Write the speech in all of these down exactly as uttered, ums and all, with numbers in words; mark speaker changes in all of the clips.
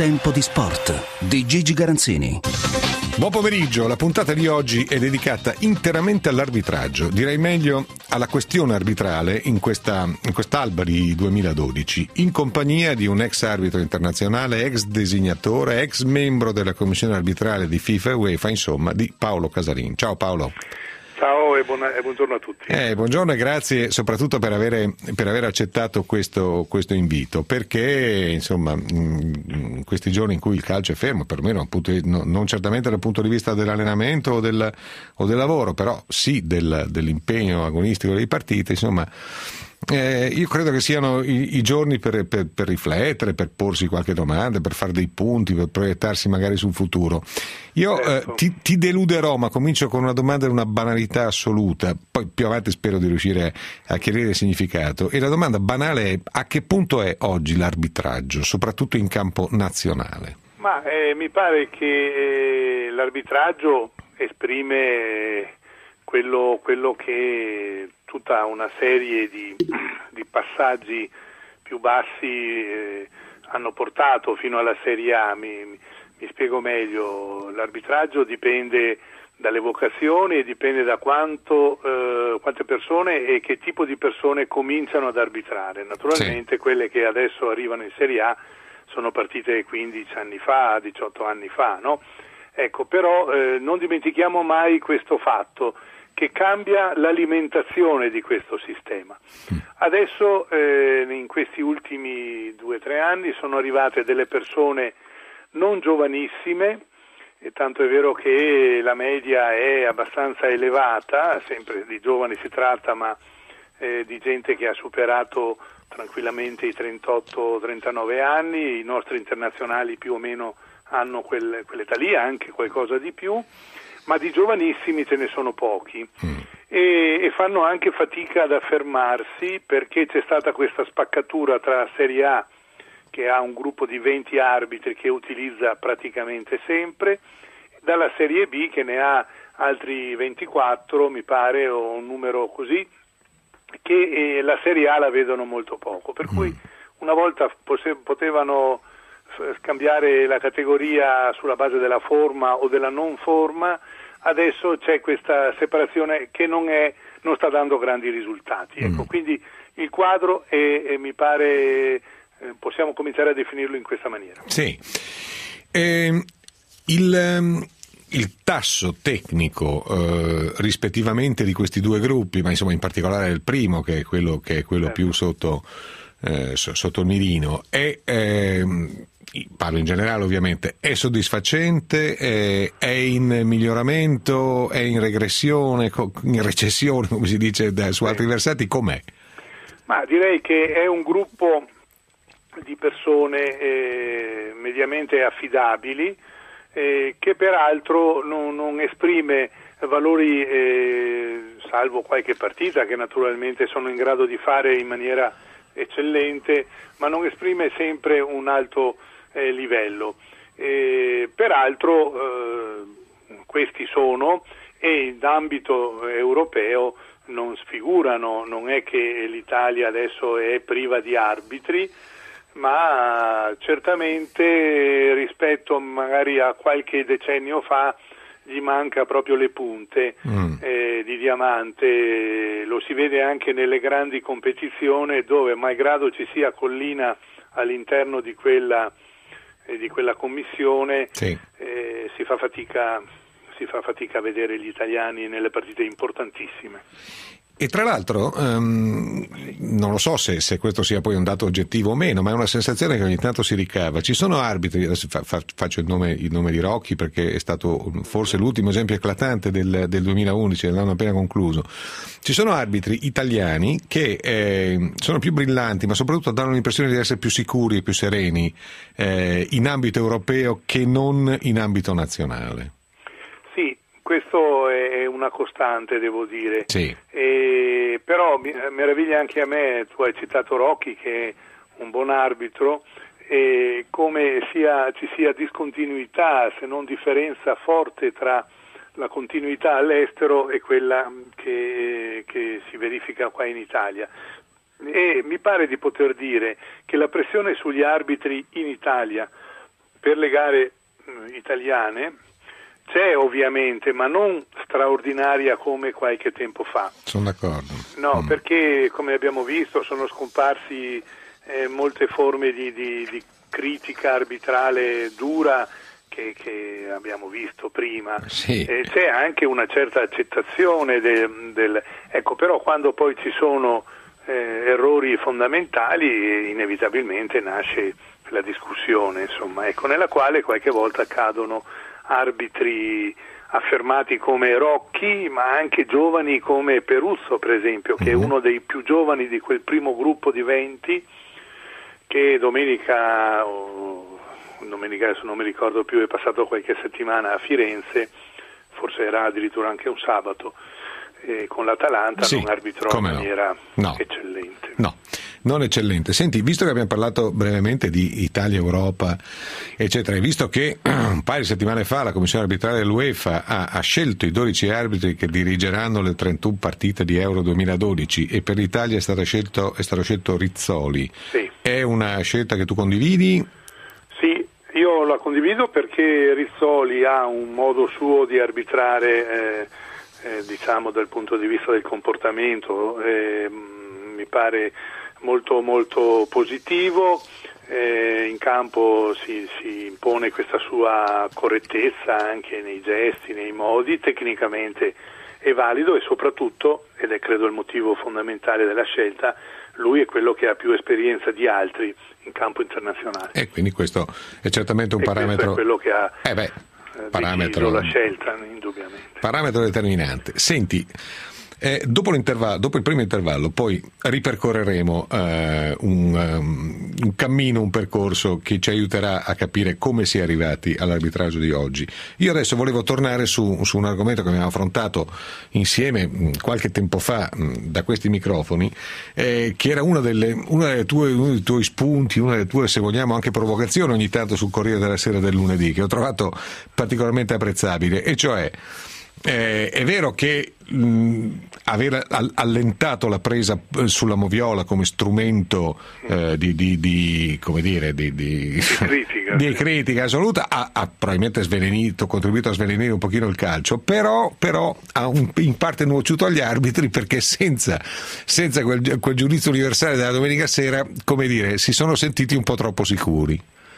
Speaker 1: Tempo di sport di Gigi Garanzini.
Speaker 2: Buon pomeriggio, la puntata di oggi è dedicata interamente all'arbitraggio, direi meglio alla questione arbitrale in questa in quest'alba di duemiladodici, in compagnia di un ex arbitro internazionale, ex designatore, ex membro della commissione arbitrale di FIFA e UEFA, insomma, di Paolo Casarin. Ciao Paolo.
Speaker 3: Ciao e, buona, e buongiorno a tutti.
Speaker 2: Eh, buongiorno e grazie soprattutto per avere, per aver accettato questo, questo invito, perché insomma in questi giorni in cui il calcio è fermo, perlomeno appunto, no, non certamente dal punto di vista dell'allenamento o del, o del lavoro, però sì del, dell'impegno agonistico dei partiti, insomma Eh, io credo che siano i, i giorni per, per, per riflettere, per porsi qualche domanda, per fare dei punti, per proiettarsi magari sul futuro. Io
Speaker 3: certo.
Speaker 2: eh, ti, ti deluderò, ma comincio con una domanda di una banalità assoluta, poi più avanti spero di riuscire a chiarire il significato. E la domanda banale è: a che punto è oggi l'arbitraggio, soprattutto in campo nazionale?
Speaker 3: Ma eh, mi pare che eh, l'arbitraggio esprime quello, quello che tutta una serie di, di passaggi più bassi eh, hanno portato fino alla Serie A. Mi, mi spiego meglio: l'arbitraggio dipende dalle vocazioni e dipende da quanto, eh, quante persone e che tipo di persone cominciano ad arbitrare. Naturalmente sì. Quelle che adesso arrivano in Serie A sono partite quindici anni fa, diciotto anni fa, no? Ecco, però eh, non dimentichiamo mai questo fatto, che cambia l'alimentazione di questo sistema. Adesso eh, in questi ultimi due o tre anni sono arrivate delle persone non giovanissime, e tanto è vero che la media è abbastanza elevata, sempre di giovani si tratta, ma eh, di gente che ha superato tranquillamente i trentotto trentanove anni. I nostri internazionali più o meno hanno quel, quell'età lì, anche qualcosa di più, ma di giovanissimi ce ne sono pochi mm. e, e fanno anche fatica ad affermarsi, perché c'è stata questa spaccatura tra Serie A, che ha un gruppo di venti arbitri che utilizza praticamente sempre, dalla Serie B che ne ha altri ventiquattro, mi pare, o un numero così, che eh, la Serie A la vedono molto poco, per mm. cui una volta pose- potevano scambiare la categoria sulla base della forma o della non forma. Adesso c'è questa separazione che non è non sta dando grandi risultati. Ecco, mm. quindi il quadro è, è, mi pare eh, possiamo cominciare a definirlo in questa maniera.
Speaker 2: Sì. Eh, il il tasso tecnico eh, rispettivamente di questi due gruppi, ma insomma in particolare il primo, che è quello che è quello certo. più sotto eh, sotto il mirino, è eh, parlo in generale ovviamente, è soddisfacente, è, è in miglioramento, è in regressione, in recessione, come si dice da, su altri versati, com'è?
Speaker 3: Ma direi che è un gruppo di persone eh, mediamente affidabili, eh, che peraltro non, non esprime valori, eh, salvo qualche partita che naturalmente sono in grado di fare in maniera eccellente, ma non esprime sempre un alto Eh, livello. Eh, peraltro eh, questi sono, e in ambito europeo non sfigurano, non è che l'Italia adesso è priva di arbitri, ma certamente rispetto magari a qualche decennio fa gli manca proprio le punte mm. eh, di diamante. Lo si vede anche nelle grandi competizioni, dove malgrado ci sia Collina all'interno di quella di quella commissione, sì. eh, si fa fatica si fa fatica a vedere gli italiani nelle partite importantissime.
Speaker 2: E tra l'altro um, non lo so se, se questo sia poi un dato oggettivo o meno, ma è una sensazione che ogni tanto si ricava. Ci sono arbitri, adesso fa, fa, faccio il nome, il nome di Rocchi perché è stato forse l'ultimo esempio eclatante del, del duemilaundici, dell'anno appena concluso. Ci sono arbitri italiani che eh, sono più brillanti, ma soprattutto danno l'impressione di essere più sicuri e più sereni eh, in ambito europeo che non in ambito nazionale.
Speaker 3: Sì, questo è una costante, devo dire.
Speaker 2: Sì.
Speaker 3: E, però mi meraviglia anche a me, tu hai citato Rocchi, che è un buon arbitro, e come sia, ci sia discontinuità, se non differenza forte tra la continuità all'estero e quella che, che si verifica qua in Italia. E mi pare di poter dire che la pressione sugli arbitri in Italia per le gare mh, italiane c'è ovviamente, ma non straordinaria come qualche tempo fa.
Speaker 2: Sono d'accordo.
Speaker 3: No,
Speaker 2: mm.
Speaker 3: perché come abbiamo visto sono scomparsi eh, molte forme di, di, di critica arbitrale dura che, che abbiamo visto prima.
Speaker 2: Sì.
Speaker 3: Eh, c'è anche una certa accettazione del, del... Ecco, però quando poi ci sono eh, errori fondamentali inevitabilmente nasce la discussione, insomma, ecco, nella quale qualche volta cadono arbitri affermati come Rocchi, ma anche giovani come Peruzzo, per esempio, che è uno dei più giovani di quel primo gruppo di venti che domenica, oh, domenica adesso non mi ricordo più, è passato qualche settimana a Firenze, forse era addirittura anche un sabato, eh, con l'Atalanta,
Speaker 2: sì,
Speaker 3: non arbitrò in maniera
Speaker 2: no.
Speaker 3: eccellente.
Speaker 2: No. Non eccellente. Senti, visto che abbiamo parlato brevemente di Italia, Europa, eccetera, e visto che un paio di settimane fa la Commissione arbitrale dell'UEFA ha, ha scelto i dodici arbitri che dirigeranno le trentuno partite di Euro duemiladodici e per l'Italia è stato scelto, è stato scelto Rizzoli,
Speaker 3: sì.
Speaker 2: È una scelta che tu condividi?
Speaker 3: Sì, io la condivido perché Rizzoli ha un modo suo di arbitrare, eh, eh, diciamo dal punto di vista del comportamento, eh, mi pare molto molto positivo, eh, in campo si, si impone questa sua correttezza anche nei gesti, nei modi, tecnicamente è valido e soprattutto, ed è credo il motivo fondamentale della scelta, lui è quello che ha più esperienza di altri in campo internazionale.
Speaker 2: E quindi questo è certamente un
Speaker 3: e
Speaker 2: parametro.
Speaker 3: Questo è quello che ha
Speaker 2: eh beh,
Speaker 3: eh,
Speaker 2: parametro,
Speaker 3: la scelta, indubbiamente.
Speaker 2: Parametro determinante. Senti, Eh, dopo l'intervallo, dopo il primo intervallo, poi ripercorreremo eh, un, um, un cammino, un percorso che ci aiuterà a capire come si è arrivati all'arbitraggio di oggi. Io adesso volevo tornare su, su un argomento che abbiamo affrontato insieme mh, qualche tempo fa mh, da questi microfoni, eh, che era una delle, una delle tue, uno dei tuoi spunti, una delle tue, se vogliamo, anche provocazioni ogni tanto sul Corriere della Sera del lunedì, che ho trovato particolarmente apprezzabile, e cioè Eh, è vero che mh, aver allentato la presa sulla moviola come strumento eh, di, di, di come dire di, di,
Speaker 3: di critica,
Speaker 2: di critica assoluta ha, ha probabilmente svelenito, contribuito a svelenire un pochino il calcio, però, però ha un, in parte nuociuto agli arbitri, perché senza, senza quel, quel giudizio universale della domenica sera, come dire, si sono sentiti un po' troppo sicuri.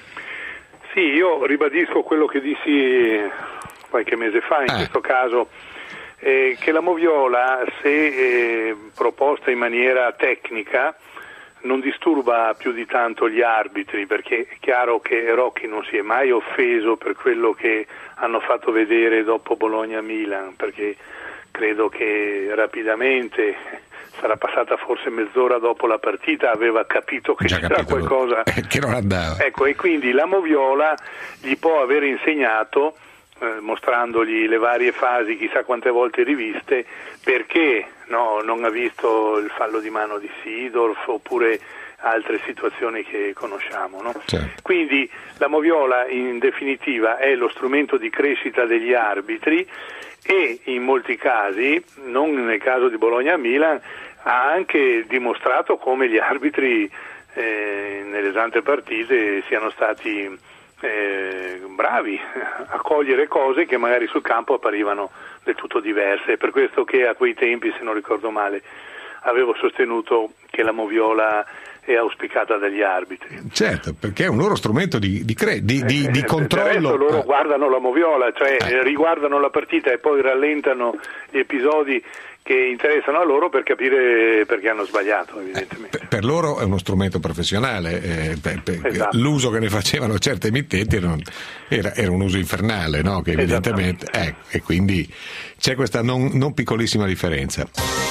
Speaker 3: Sì, io ribadisco quello che dissi qualche mese fa in eh. questo caso, eh, che la moviola, se eh, proposta in maniera tecnica, non disturba più di tanto gli arbitri, perché è chiaro che Rocchi non si è mai offeso per quello che hanno fatto vedere dopo Bologna-Milan, perché credo che rapidamente, sarà passata forse mezz'ora dopo la partita, aveva capito che
Speaker 2: Già
Speaker 3: c'era
Speaker 2: capito
Speaker 3: qualcosa
Speaker 2: che non andava.
Speaker 3: Ecco, e quindi la moviola gli può aver insegnato, Eh, mostrandogli le varie fasi chissà quante volte riviste, perché no, non ha visto il fallo di mano di Seedorf oppure altre situazioni che conosciamo, no?
Speaker 2: Certo.
Speaker 3: Quindi la moviola in definitiva è lo strumento di crescita degli arbitri e in molti casi, non nel caso di Bologna-Milan, ha anche dimostrato come gli arbitri eh, nelle tante partite siano stati Eh, bravi a cogliere cose che magari sul campo apparivano del tutto diverse. È per questo che a quei tempi, se non ricordo male, avevo sostenuto che la moviola è auspicata dagli arbitri.
Speaker 2: Certo, perché è un loro strumento di, di, cre- di, di, di
Speaker 3: eh,
Speaker 2: controllo.
Speaker 3: Adesso loro
Speaker 2: eh.
Speaker 3: guardano la moviola, cioè
Speaker 2: eh.
Speaker 3: riguardano la partita e poi rallentano gli episodi che interessano a loro per capire perché hanno sbagliato, evidentemente.
Speaker 2: Eh, per, per loro è uno strumento professionale, eh, per, per,
Speaker 3: esatto.
Speaker 2: L'uso che ne facevano certe emittenti era, era, era un uso infernale, no? Che evidentemente, eh, e quindi c'è questa non, non piccolissima differenza.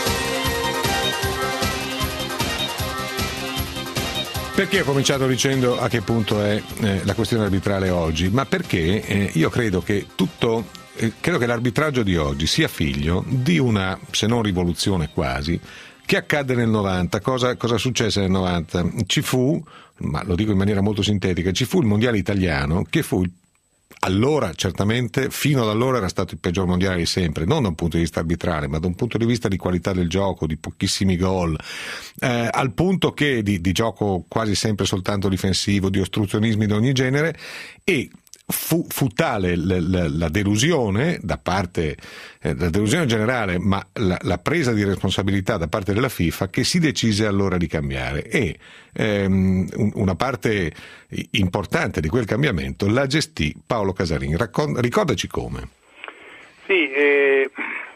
Speaker 2: Perché ho cominciato dicendo a che punto è eh, la questione arbitrale oggi? Ma perché eh, io credo che tutto, eh, credo che l'arbitraggio di oggi sia figlio di una, se non rivoluzione quasi, che accadde nel novanta. Cosa, cosa successe nel novanta? Ci fu, ma lo dico in maniera molto sintetica, ci fu il mondiale italiano, che fu il allora certamente, fino ad allora era stato il peggior mondiale di sempre, non da un punto di vista arbitrale, ma da un punto di vista di qualità del gioco, di pochissimi gol, eh, al punto che di, di gioco quasi sempre soltanto difensivo, di ostruzionismi di ogni genere, e Fu, fu tale la, la, la delusione da parte, eh, la delusione generale, ma la, la presa di responsabilità da parte della FIFA, che si decise allora di cambiare, e ehm, una parte importante di quel cambiamento la gestì Paolo Casarin. Raccon- ricordaci come.
Speaker 3: Sì, eh,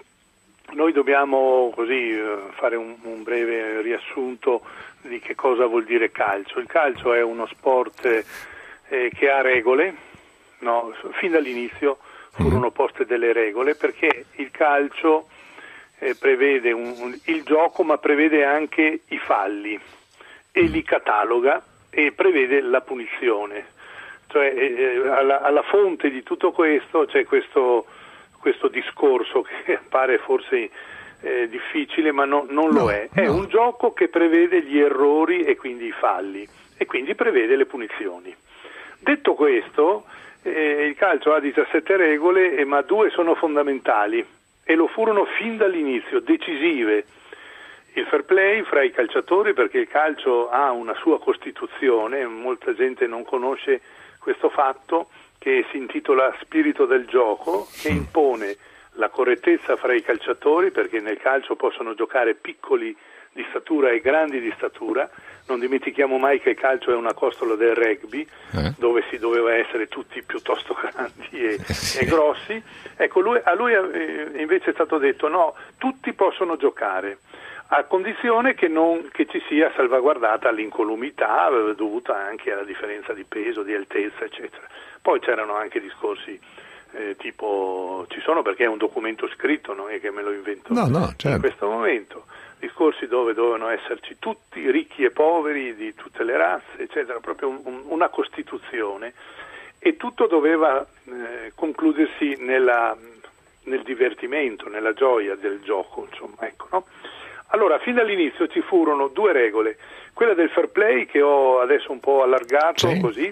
Speaker 3: noi dobbiamo così fare un, un breve riassunto di che cosa vuol dire calcio. Il calcio è uno sport eh, che ha regole. No, fin dall'inizio furono poste delle regole, perché il calcio eh, prevede un, un, il gioco, ma prevede anche i falli e li cataloga e prevede la punizione. Cioè eh, alla, alla fonte di tutto questo c'è questo, questo discorso che pare forse eh, difficile, ma no, non lo no, è. È no. un gioco che prevede gli errori e quindi i falli, e quindi prevede le punizioni. Detto questo, Eh, il calcio ha diciassette regole, eh, ma due sono fondamentali e lo furono fin dall'inizio, decisive. Il fair play fra i calciatori, perché il calcio ha una sua costituzione, molta gente non conosce questo fatto, che si intitola spirito del gioco, che impone la correttezza fra i calciatori, perché nel calcio possono giocare piccoli di statura e grandi di statura. Non dimentichiamo mai che il calcio è una costola del rugby, eh? dove si doveva essere tutti piuttosto grandi e, eh sì. e grossi. Ecco, lui, a lui eh, invece è stato detto no, tutti possono giocare, a condizione che, non, che ci sia salvaguardata l'incolumità eh, dovuta anche alla differenza di peso, di altezza, eccetera. Poi c'erano anche discorsi eh, tipo, ci sono, perché è un documento scritto, non è che me lo invento
Speaker 2: no, no, certo.
Speaker 3: in questo momento, discorsi dove dovevano esserci tutti, ricchi e poveri, di tutte le razze, eccetera, proprio un, un, una costituzione, e tutto doveva eh, concludersi nella, nel divertimento, nella gioia del gioco, insomma, ecco, no? Allora, fin dall'inizio ci furono due regole, quella del fair play, che ho adesso un po' allargato, sì. così,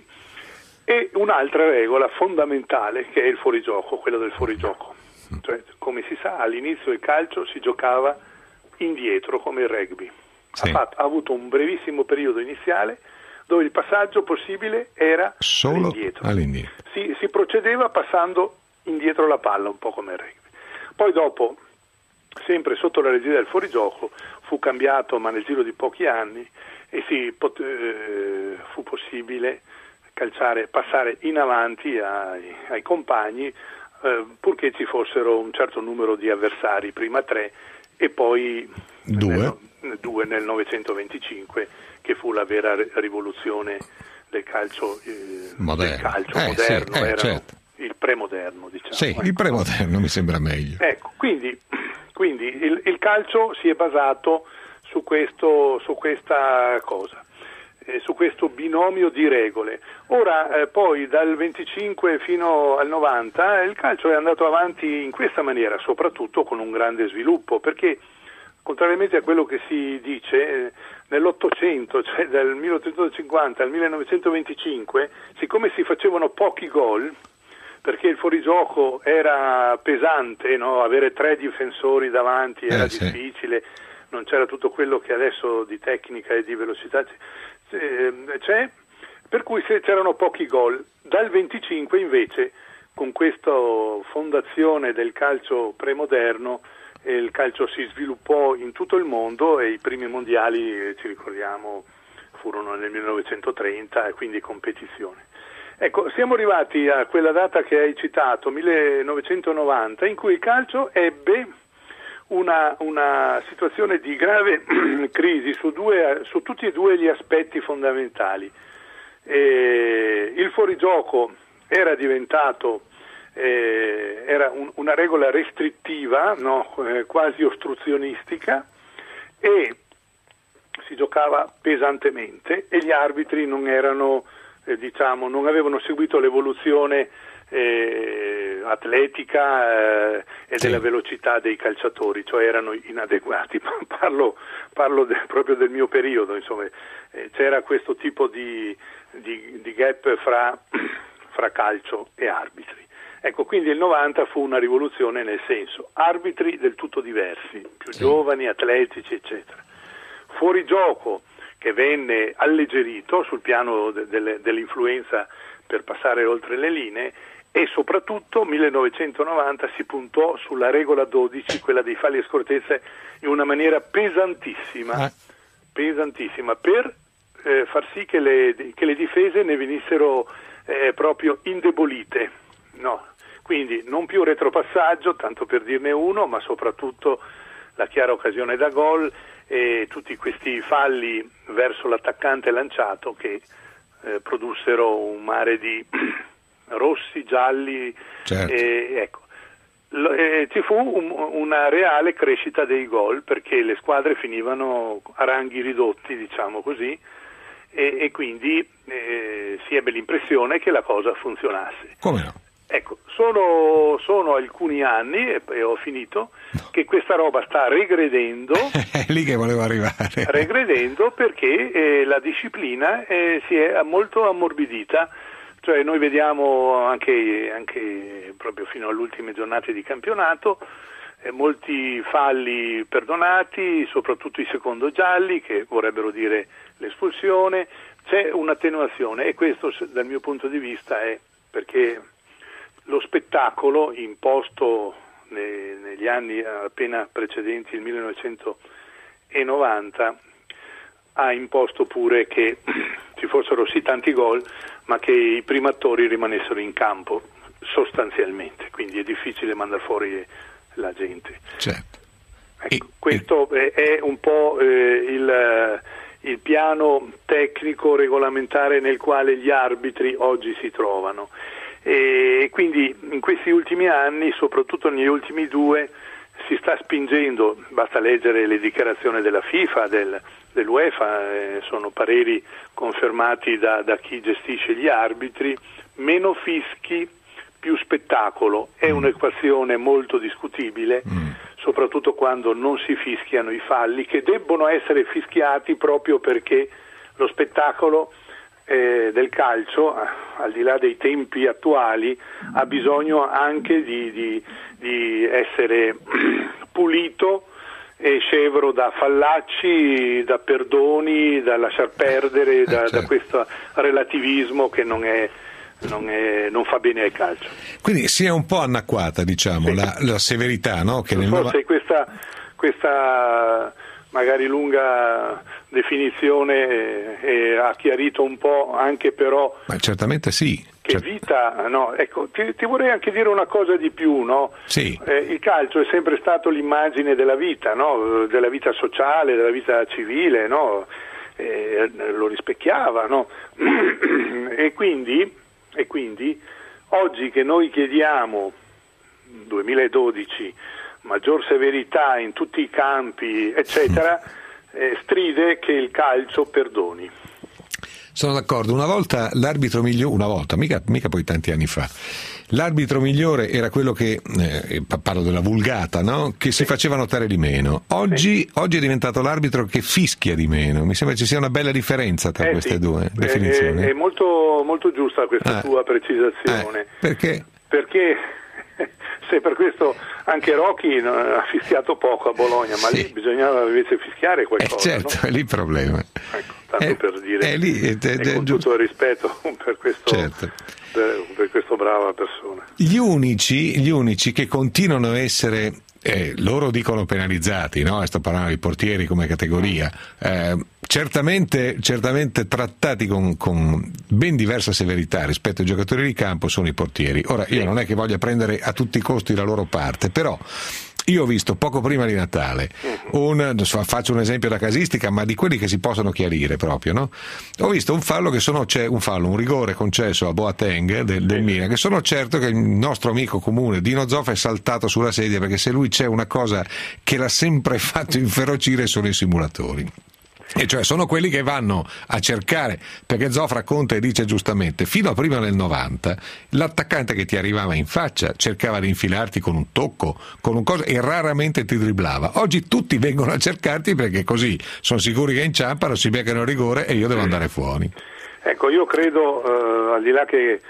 Speaker 3: e un'altra regola fondamentale, che è il fuorigioco, quella del fuorigioco. Cioè, come si sa, all'inizio il calcio si giocava indietro come il rugby. Sì. Ha, fatto, ha avuto un brevissimo periodo iniziale dove il passaggio possibile era
Speaker 2: solo
Speaker 3: all'indietro.
Speaker 2: all'indietro.
Speaker 3: Si, si procedeva passando indietro la palla, un po' come il rugby. Poi dopo, sempre sotto la regia del fuorigioco, fu cambiato, ma nel giro di pochi anni, e si pot- eh, fu possibile calciare, passare in avanti ai, ai compagni, eh, purché ci fossero un certo numero di avversari, prima tre e poi
Speaker 2: due
Speaker 3: nel, due nel novecentoventicinque, che fu la vera rivoluzione del calcio, eh,
Speaker 2: moderno,
Speaker 3: del calcio
Speaker 2: eh,
Speaker 3: moderno,
Speaker 2: sì, eh,
Speaker 3: erano
Speaker 2: certo.
Speaker 3: il premoderno, diciamo.
Speaker 2: Sì,
Speaker 3: ecco.
Speaker 2: Il premoderno mi sembra meglio.
Speaker 3: Ecco, quindi, quindi il, il calcio si è basato su questo, su questa cosa, eh, su questo binomio di regole. Ora, eh, poi dal venticinque fino al novanta il calcio è andato avanti in questa maniera, soprattutto con un grande sviluppo, perché contrariamente a quello che si dice, eh, nell'Ottocento, cioè dal milleottocentocinquanta al millenovecentoventicinque, siccome si facevano pochi gol, perché il fuorigioco era pesante, no? Avere tre difensori davanti era eh, difficile, sì. Non c'era tutto quello che adesso di tecnica e di velocità c'è, per cui c'erano pochi gol. Dal venticinque invece, con questa fondazione del calcio premoderno, il calcio si sviluppò in tutto il mondo, e i primi mondiali, ci ricordiamo, furono nel millenovecentotrenta, e quindi competizione. Ecco, siamo arrivati a quella data che hai citato, millenovecentonovanta, in cui il calcio ebbe una, una situazione di grave crisi su, due, su tutti e due gli aspetti fondamentali. E il fuorigioco era diventato eh, era un, una regola restrittiva, no? eh, quasi ostruzionistica, e si giocava pesantemente, e gli arbitri non erano eh, diciamo non avevano seguito l'evoluzione eh, atletica eh, e sì. della velocità dei calciatori, cioè erano inadeguati. parlo parlo de, proprio del mio periodo, insomma, eh, c'era questo tipo di, di, di gap fra fra calcio e arbitri. Ecco, quindi il novanta fu una rivoluzione, nel senso, arbitri del tutto diversi, più sì. giovani, atletici, eccetera. Fuorigioco che venne alleggerito sul piano de- de- dell'influenza per passare oltre le linee, e soprattutto millenovecentonovanta si puntò sulla regola dodici, quella dei falli e scortezze, in una maniera pesantissima, ah. pesantissima per eh, far sì che le, che le difese ne venissero eh, proprio indebolite, no? Quindi non più retropassaggio, tanto per dirne uno, ma soprattutto la chiara occasione da gol e tutti questi falli verso l'attaccante lanciato che eh, produssero un mare di rossi, gialli, certo. e, ecco. L- e ci fu un, una reale crescita dei gol, perché le squadre finivano a ranghi ridotti, diciamo così, e, e quindi eh, si ebbe l'impressione che la cosa funzionasse.
Speaker 2: Come no?
Speaker 3: Ecco, sono, sono alcuni anni, e, e ho finito, no. che questa roba sta regredendo.
Speaker 2: È lì che volevo arrivare.
Speaker 3: Regredendo perché eh, la disciplina eh, si è molto ammorbidita, cioè noi vediamo anche, anche proprio fino alle ultime giornate di campionato eh, molti falli perdonati, soprattutto i secondo gialli, che vorrebbero dire l'espulsione. C'è un'attenuazione, e questo dal mio punto di vista è perché lo spettacolo imposto ne, negli anni appena precedenti il millenovecentonovanta ha imposto pure che ci fossero sì tanti gol, ma che i primatori rimanessero in campo sostanzialmente, quindi è difficile mandare fuori la gente.
Speaker 2: Certo.
Speaker 3: Ecco,
Speaker 2: e,
Speaker 3: questo e... è un po' eh, il, il piano tecnico regolamentare nel quale gli arbitri oggi si trovano. E quindi in questi ultimi anni, soprattutto negli ultimi due, si sta spingendo, basta leggere le dichiarazioni della FIFA, del, dell'UEFA, eh, sono pareri confermati da, da chi gestisce gli arbitri, meno fischi, più spettacolo. È mm. un'equazione molto discutibile, mm. soprattutto quando non si fischiano i falli, che debbono essere fischiati proprio perché lo spettacolo Eh, del calcio, al di là dei tempi attuali, ha bisogno anche di, di, di essere pulito e scevro da fallacci, da perdoni, da lasciar perdere, da, eh, certo. da questo relativismo che non è Non, è, non fa bene al calcio.
Speaker 2: Quindi si è un po' anacquata, diciamo, sì. la, la severità, no? Che
Speaker 3: non
Speaker 2: nel
Speaker 3: so nova... se questa, questa magari lunga definizione eh, ha chiarito un po', anche però.
Speaker 2: Ma certamente sì.
Speaker 3: Che
Speaker 2: Cert...
Speaker 3: vita, no? Ecco, ti, ti vorrei anche dire una cosa di più, no?
Speaker 2: Sì.
Speaker 3: Eh, il calcio è sempre stato l'immagine della vita, no? Della vita sociale, della vita civile, no? Eh, lo rispecchiava, no? e quindi E quindi oggi che noi chiediamo, duemiladodici, maggior severità in tutti i campi, eccetera, eh, stride che il calcio perdoni.
Speaker 2: Sono d'accordo. Una volta l'arbitro migliore, una volta, mica, mica poi tanti anni fa, l'arbitro migliore era quello che, eh, parlo della vulgata, no? Che si sì. faceva notare di meno. Oggi, sì. oggi è diventato l'arbitro che fischia di meno. Mi sembra ci sia una bella differenza tra
Speaker 3: eh
Speaker 2: queste
Speaker 3: sì.
Speaker 2: due definizioni.
Speaker 3: È, è molto, molto giusta questa ah. tua precisazione.
Speaker 2: Eh, perché?
Speaker 3: Perché se per questo anche Rocchi ha fischiato poco a Bologna, ma sì. lì bisognava invece fischiare qualcosa.
Speaker 2: Eh certo,
Speaker 3: no?
Speaker 2: È lì il problema.
Speaker 3: Ecco, tanto
Speaker 2: è,
Speaker 3: per dire,
Speaker 2: è lì, è, è,
Speaker 3: e con tutto il rispetto per questo,
Speaker 2: certo.
Speaker 3: per, per questo brava persona.
Speaker 2: Gli unici, gli unici che continuano a essere, eh, loro dicono penalizzati, no? Sto parlando di portieri come categoria, eh, certamente, certamente trattati con, con ben diversa severità rispetto ai giocatori di campo, sono i portieri. Ora, io non è che voglia prendere a tutti i costi la loro parte, però io ho visto poco prima di Natale un, faccio un esempio da casistica, ma di quelli che si possono chiarire proprio, no? Ho visto un fallo che sono c'è un fallo, un rigore concesso a Boateng del, del Milan, che sono certo che il nostro amico comune Dino Zoff è saltato sulla sedia, perché se lui c'è una cosa che l'ha sempre fatto inferocire sono i simulatori. E cioè sono quelli che vanno a cercare, perché Zoff racconta e dice giustamente, fino a prima del novanta l'attaccante che ti arrivava in faccia cercava di infilarti con un tocco, con un coso, e raramente ti dribblava. Oggi tutti vengono a cercarti perché così sono sicuri che inciampano, si beccano il rigore e io devo andare fuori.
Speaker 3: Ecco, io credo, eh, al di là che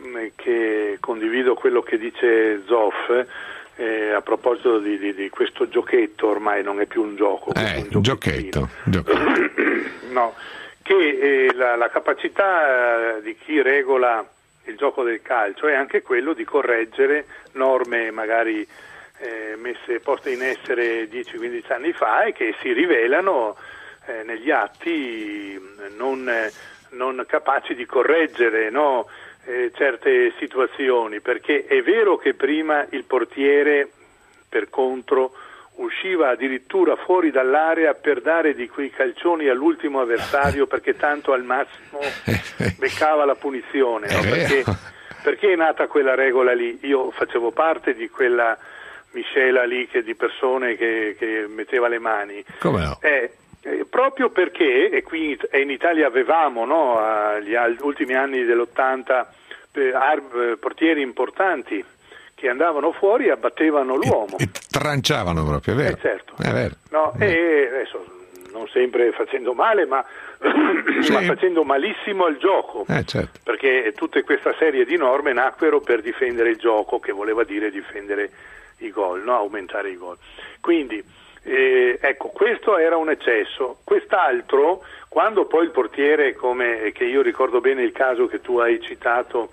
Speaker 3: che condivido quello che dice Zoff eh, a proposito di, di, di questo giochetto, ormai non è più un gioco,
Speaker 2: eh,
Speaker 3: un
Speaker 2: giochetto, giochetto.
Speaker 3: No, che eh, la, la capacità eh, di chi regola il gioco del calcio è anche quello di correggere norme magari eh, messe poste in essere dieci quindici anni fa e che si rivelano eh, negli atti non, eh, non capaci di correggere, no? Eh, certe situazioni, perché è vero che prima il portiere per contro usciva addirittura fuori dall'area per dare di quei calcioni all'ultimo avversario perché tanto al massimo beccava la punizione, no? perché, perché è nata quella regola lì? Io facevo parte di quella miscela lì che di persone che, che metteva le mani.
Speaker 2: Come no?
Speaker 3: Eh, Eh, proprio perché, e qui in Italia avevamo, no, agli ultimi anni dell'ottanta eh, ar- portieri importanti che andavano fuori e abbattevano l'uomo.
Speaker 2: E, e tranciavano proprio, è vero?
Speaker 3: Eh, certo.
Speaker 2: È vero.
Speaker 3: No,
Speaker 2: è vero.
Speaker 3: E adesso non sempre facendo male, ma,
Speaker 2: sì.
Speaker 3: ma facendo malissimo il gioco.
Speaker 2: Eh, certo.
Speaker 3: Perché tutta questa serie di norme nacquero per difendere il gioco, che voleva dire difendere i gol, no? Aumentare i gol. Quindi Eh, ecco, questo era un eccesso. Quest'altro, quando poi il portiere, come che io ricordo bene il caso che tu hai citato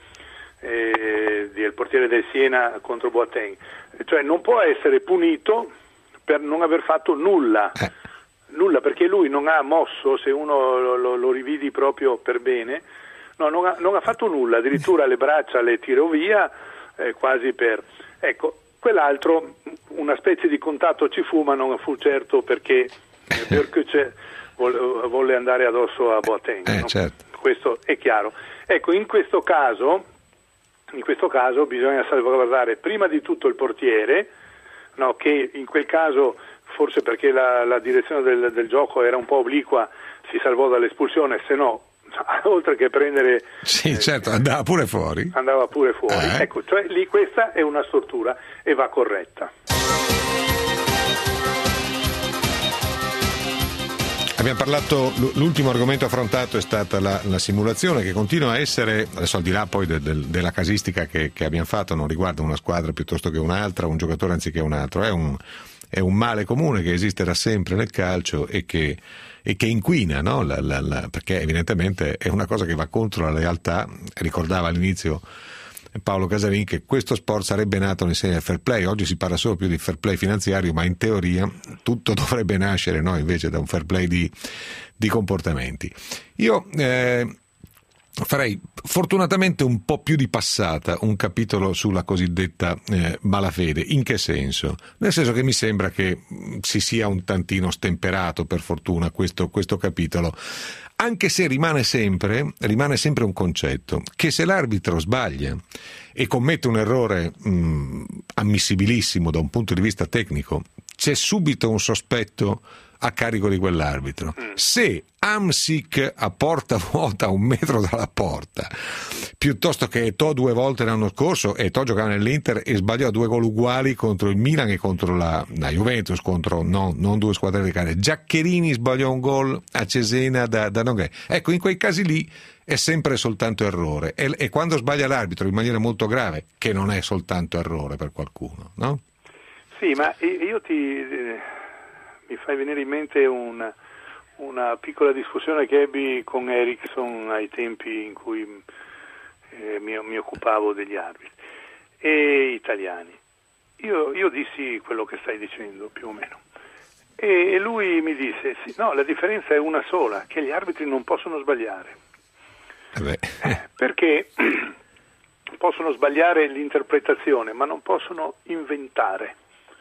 Speaker 3: eh, del portiere del Siena contro Boateng, cioè non può essere punito per non aver fatto nulla,
Speaker 2: eh.
Speaker 3: nulla perché lui non ha mosso, se uno lo, lo, lo rividi proprio per bene, no, non ha, non ha fatto nulla, addirittura le braccia le tirò via eh, quasi per, ecco. Quell'altro, una specie di contatto ci fu, ma non fu certo perché Berkuce volle andare addosso a Boateng.
Speaker 2: Eh,
Speaker 3: no?
Speaker 2: certo.
Speaker 3: Questo è chiaro. Ecco, in questo caso, in questo caso bisogna salvaguardare prima di tutto il portiere, no? Che in quel caso, forse perché la, la direzione del, del gioco era un po' obliqua, si salvò dall'espulsione, se no oltre che prendere
Speaker 2: sì,
Speaker 3: eh,
Speaker 2: certo, andava pure fuori
Speaker 3: andava pure fuori
Speaker 2: eh.
Speaker 3: Ecco, cioè lì questa è una stortura e va corretta.
Speaker 2: Abbiamo parlato, l'ultimo argomento affrontato è stata la, la simulazione, che continua a essere, adesso al di là poi de, de, della casistica che, che abbiamo fatto, non riguarda una squadra piuttosto che un'altra, un giocatore anziché un altro, è un, è un male comune che esiste da sempre nel calcio e che e che inquina, no? la, la, la, perché evidentemente è una cosa che va contro la realtà. Ricordava all'inizio Paolo Casarin che questo sport sarebbe nato nell'insieme del fair play. Oggi si parla solo più di fair play finanziario, ma in teoria tutto dovrebbe nascere, no? Invece da un fair play di, di comportamenti. Io eh, farei fortunatamente un po' più di passata un capitolo sulla cosiddetta eh, malafede. In che senso? Nel senso che mi sembra che si sia un tantino stemperato, per fortuna, questo, questo capitolo, anche se rimane sempre, rimane sempre un concetto, che se l'arbitro sbaglia e commette un errore mh, ammissibilissimo da un punto di vista tecnico, c'è subito un sospetto a carico di quell'arbitro. Se Hamsik a porta vuota a un metro dalla porta, piuttosto che Eto'o due volte l'anno scorso, Eto'o giocava nell'Inter e sbagliò due gol uguali contro il Milan e contro la, la Juventus, contro no, non due squadre di cane. Giaccherini sbagliò un gol a Cesena da, da Noghe. Ecco, in quei casi lì è sempre soltanto errore, e, e quando sbaglia l'arbitro in maniera molto grave, che non è soltanto errore per qualcuno, no?
Speaker 3: Sì, ma io ti... Eh... mi fai venire in mente una, una piccola discussione che ebbi con Eriksson ai tempi in cui eh, mi, mi occupavo degli arbitri e italiani. Io, io dissi quello che stai dicendo, più o meno, e, e lui mi disse, sì, no, la differenza è una sola, che gli arbitri non possono sbagliare.
Speaker 2: Eh
Speaker 3: perché possono sbagliare l'interpretazione, ma non possono inventare.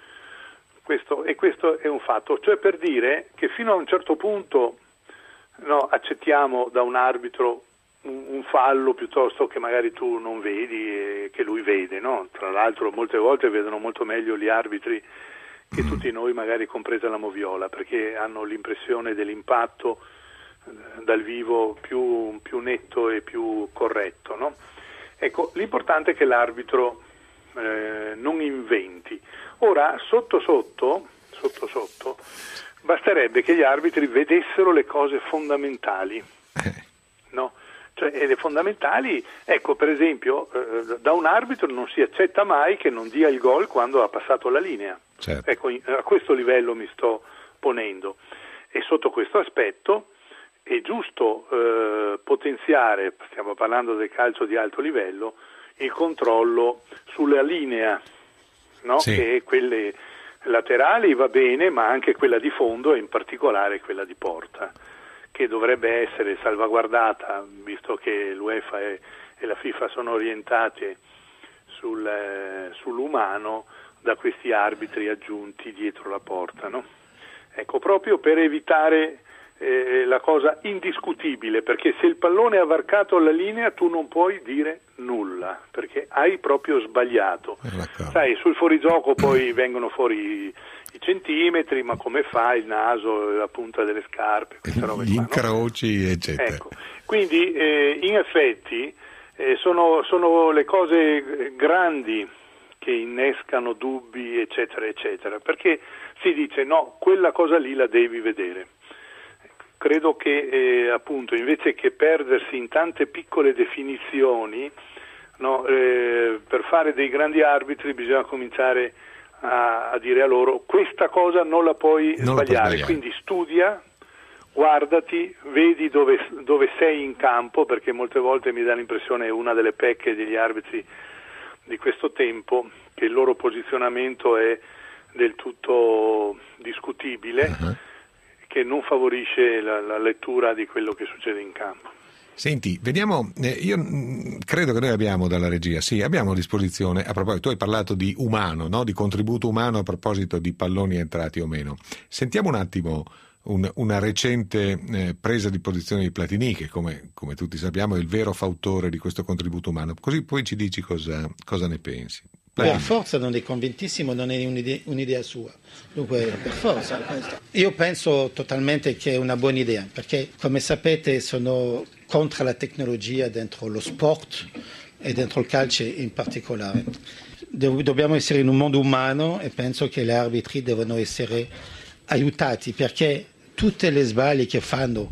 Speaker 3: Questo, e questo è un fatto, cioè per dire che fino a un certo punto no, accettiamo da un arbitro un, un fallo piuttosto che magari tu non vedi e che lui vede, no? Tra l'altro molte volte vedono molto meglio gli arbitri che tutti noi, magari compresa la moviola, perché hanno l'impressione dell'impatto eh, dal vivo più, più netto e più corretto, no? Ecco, l'importante è che l'arbitro eh, non inventi. Ora, sotto sotto, sotto sotto, basterebbe che gli arbitri vedessero le cose fondamentali, no? Cioè, e le fondamentali, ecco, per esempio, eh, da un arbitro non si accetta mai che non dia il gol quando ha passato la linea.
Speaker 2: Certo.
Speaker 3: Ecco, in, a questo livello mi sto ponendo. E sotto questo aspetto è giusto eh, potenziare, stiamo parlando del calcio di alto livello, il controllo sulla linea, no?
Speaker 2: Sì.
Speaker 3: Che quelle laterali va bene, ma anche quella di fondo e in particolare quella di porta, che dovrebbe essere salvaguardata, visto che l'UEFA e, e la FIFA sono orientate sul, eh, sull'umano, da questi arbitri aggiunti dietro la porta, no? Ecco, proprio per evitare eh, la cosa indiscutibile, perché se il pallone ha varcato la linea tu non puoi dire nulla, perché hai proprio sbagliato. Sai, sul fuorigioco poi vengono fuori i centimetri, ma come fa il naso, la punta delle scarpe, queste robe
Speaker 2: gli
Speaker 3: qua,
Speaker 2: incroci,
Speaker 3: no?
Speaker 2: eccetera.
Speaker 3: Ecco, quindi eh, in effetti eh, sono, sono le cose grandi che innescano dubbi, eccetera, eccetera, perché si dice no, quella cosa lì la devi vedere. Credo che eh, appunto invece che perdersi in tante piccole definizioni, no, eh, per fare dei grandi arbitri bisogna cominciare a, a dire a loro questa cosa non la puoi
Speaker 2: non
Speaker 3: sbagliare,
Speaker 2: la puoi sbagliare,
Speaker 3: quindi studia, guardati, vedi dove, dove sei in campo, perché molte volte mi dà l'impressione, è una delle pecche degli arbitri di questo tempo, che il loro posizionamento è del tutto discutibile, uh-huh. che non favorisce la, la lettura di quello che succede in campo.
Speaker 2: Senti, vediamo, eh, io mh, credo che noi abbiamo dalla regia, sì, abbiamo a disposizione, a proposito, tu hai parlato di umano, no? Di contributo umano a proposito di palloni entrati o meno. Sentiamo un attimo un, una recente eh, presa di posizione di Platini, che come, come tutti sappiamo è il vero fautore di questo contributo umano, così poi ci dici cosa, cosa ne pensi.
Speaker 4: Per forza non è convintissimo, non è un'idea, un'idea sua, dunque per forza. Io penso totalmente che è una buona idea, perché come sapete sono contro la tecnologia dentro lo sport e dentro il calcio in particolare. Dobbiamo essere in un mondo umano e penso che gli arbitri devono essere aiutati, perché tutte le sbagli che fanno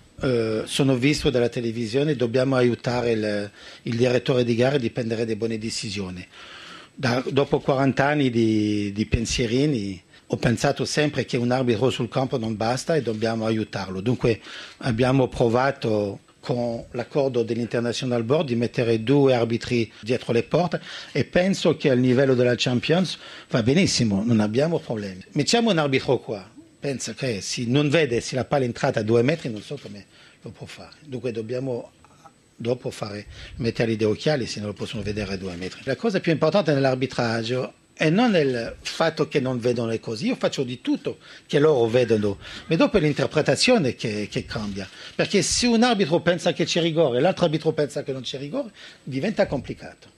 Speaker 4: uh, sono visti dalla televisione, dobbiamo aiutare il, il direttore di gara a prendere delle buone decisioni. Da, dopo quaranta anni di, di pensierini ho pensato sempre che un arbitro sul campo non basta e dobbiamo aiutarlo. Dunque abbiamo provato con l'accordo dell'International Board di mettere due arbitri dietro le porte e penso che al livello della Champions va benissimo, non abbiamo problemi. Mettiamo un arbitro qua, pensa che se non vede se la palla è entrata a due metri non so come lo può fare. Dunque dobbiamo dopo fare, mettergli dei occhiali se non lo possono vedere a due metri. La cosa più importante nell'arbitraggio è non il fatto che non vedono le cose, io faccio di tutto che loro vedono, ma dopo è l'interpretazione che, che cambia, perché se un arbitro pensa che c'è rigore e l'altro arbitro pensa che non c'è rigore, diventa complicato.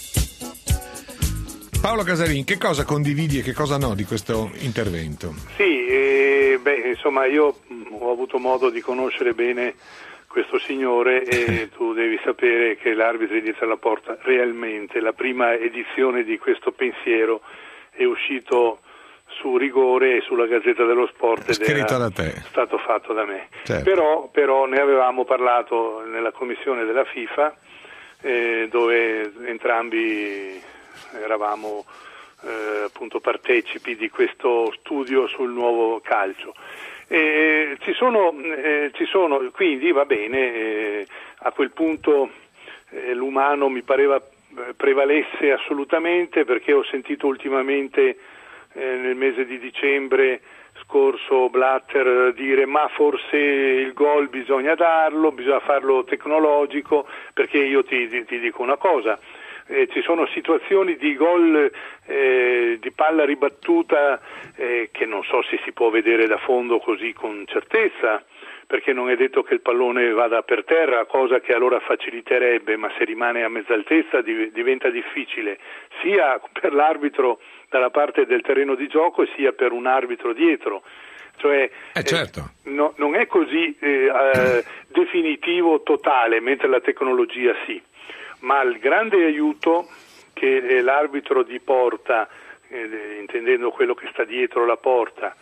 Speaker 2: Paolo Casarin, che cosa condividi e che cosa no di questo intervento?
Speaker 3: Sì, eh, beh, insomma io ho avuto modo di conoscere bene questo signore e tu devi sapere che l'arbitro dietro la porta realmente, la prima edizione di questo pensiero è uscito su Rigore e sulla Gazzetta dello Sport ed
Speaker 2: scritto
Speaker 3: era
Speaker 2: da te.
Speaker 3: Stato fatto da me.
Speaker 2: Certo.
Speaker 3: Però, però ne avevamo parlato nella commissione della FIFA eh, dove entrambi eravamo eh, appunto partecipi di questo studio sul nuovo calcio. Eh, ci sono, eh, ci sono, quindi va bene, eh, a quel punto eh, l'umano mi pareva eh, prevalesse assolutamente, perché ho sentito ultimamente eh, nel mese di dicembre scorso Blatter dire ma forse il gol bisogna darlo, bisogna farlo tecnologico, perché io ti, ti, ti dico una cosa. Eh, ci sono situazioni di gol eh, di palla ribattuta eh, che non so se si può vedere da fondo così con certezza, perché non è detto che il pallone vada per terra, cosa che allora faciliterebbe, ma se rimane a mezza altezza div- diventa difficile sia per l'arbitro dalla parte del terreno di gioco sia per un arbitro dietro. Cioè
Speaker 2: eh, certo.
Speaker 3: eh, no, non è così eh, eh, definitivo, totale, mentre la tecnologia sì. Ma il grande aiuto che l'arbitro di porta, eh, intendendo quello che sta dietro la porta,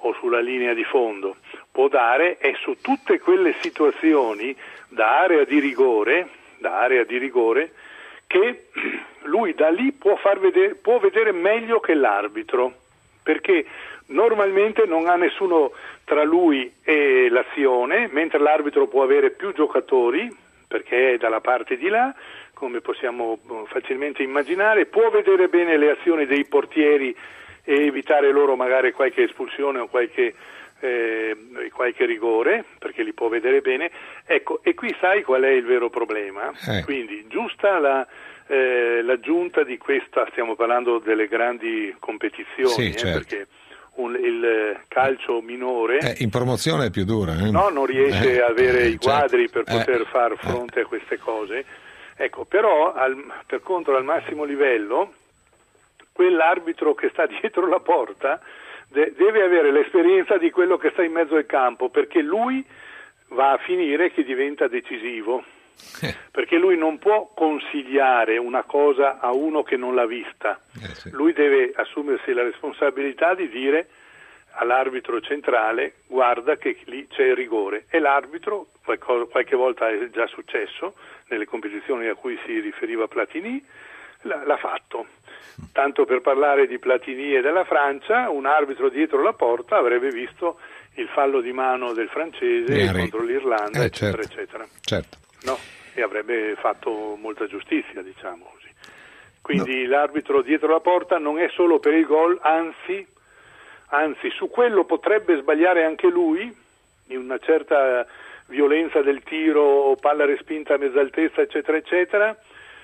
Speaker 3: o sulla linea di fondo, può dare è su tutte quelle situazioni da area di rigore, da area di rigore che lui da lì può far vedere, può vedere meglio che l'arbitro, perché normalmente non ha nessuno tra lui e l'azione, mentre l'arbitro può avere più giocatori perché è dalla parte di là, come possiamo facilmente immaginare, può vedere bene le azioni dei portieri e evitare loro magari qualche espulsione o qualche, eh, qualche rigore, perché li può vedere bene. Ecco, e qui sai qual è il vero problema? Eh. Quindi giusta la, eh, l'aggiunta di questa, stiamo parlando delle grandi competizioni, sì, eh, certo. Perché un, il calcio minore
Speaker 2: eh, in promozione è più dura, eh?
Speaker 3: No, non riesce eh, a avere eh, i quadri certo. per poter eh, far fronte eh. a queste cose. Ecco, però al, per contro al massimo livello quell'arbitro che sta dietro la porta de- deve avere l'esperienza di quello che sta in mezzo al campo, perché lui va a finire che diventa decisivo, eh. perché lui non può consigliare una cosa a uno che non l'ha vista, eh, sì. lui deve assumersi la responsabilità di dire all'arbitro centrale: guarda che lì c'è il rigore, e l'arbitro, qualche, qualche volta è già successo nelle competizioni a cui si riferiva Platini, l'ha, l'ha fatto. Tanto per parlare di Platini e della Francia, un arbitro dietro la porta avrebbe visto il fallo di mano del francese Henry. contro l'Irlanda, eh, eccetera, certo. eccetera.
Speaker 2: Certo.
Speaker 3: No? E avrebbe fatto molta giustizia, diciamo così. Quindi no. L'arbitro dietro la porta non è solo per il gol, anzi, anzi su quello potrebbe sbagliare anche lui, in una certa violenza del tiro, palla respinta a mezza altezza, eccetera, eccetera,